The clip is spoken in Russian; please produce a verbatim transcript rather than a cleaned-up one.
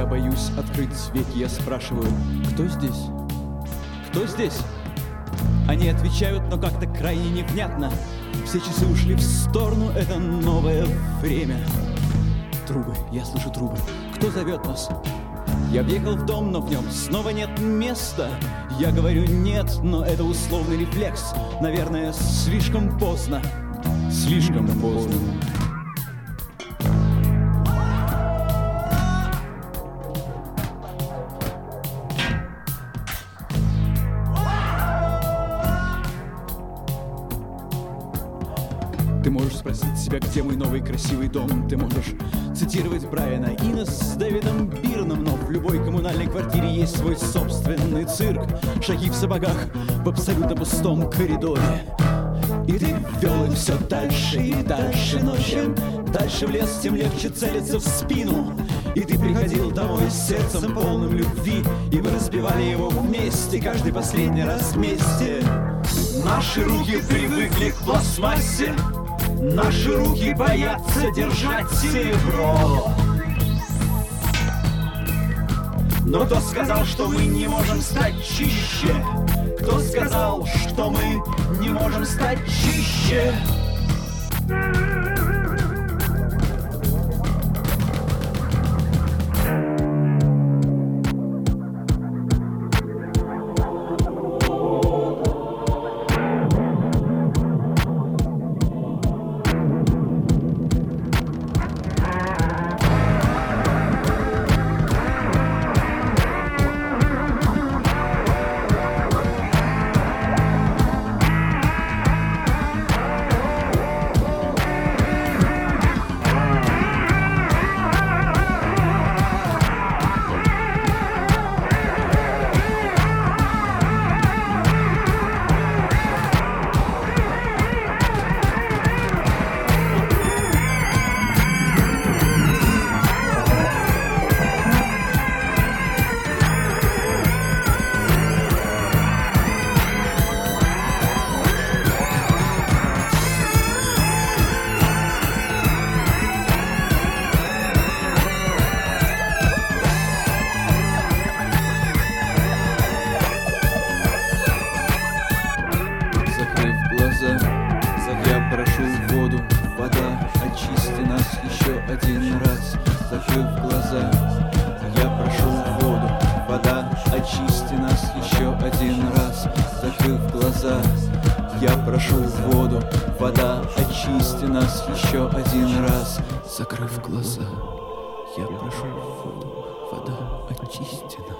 Я боюсь открыть веки, я спрашиваю: кто здесь? Кто здесь? Они отвечают, но как-то крайне невнятно. Все часы ушли в сторону, это новое время. Трубы, я слышу трубы. Кто зовет нас? Я въехал в дом, но в нем снова нет места. Я говорю нет, но это условный рефлекс. Наверное, слишком поздно. Слишком поздно. Ты можешь спросить себя, где мой новый красивый дом. Ты можешь цитировать Брайана Ино с Дэвидом Бирном, но в любой коммунальной квартире есть свой собственный цирк. Шаги в сапогах в абсолютно пустом коридоре. И ты вел их все дальше и дальше, но чем дальше в лес, тем легче целиться в спину. И ты приходил домой с сердцем полным любви, и мы разбивали его вместе, каждый последний раз вместе. Наши руки привыкли к пластмассе, наши руки боятся держать серебро. Но кто сказал, что мы не можем стать чище? Кто сказал, что мы не можем стать чище? Я прошу воду, вода, очисти нас еще один раз. Закрыв глаза, я прошу воду, вода, очисти нас еще один раз. Закрыв глаза, я прошу воду, вода, очисти нас еще один раз. Закрыв глаза, я прошу воду, вода, очисти нас.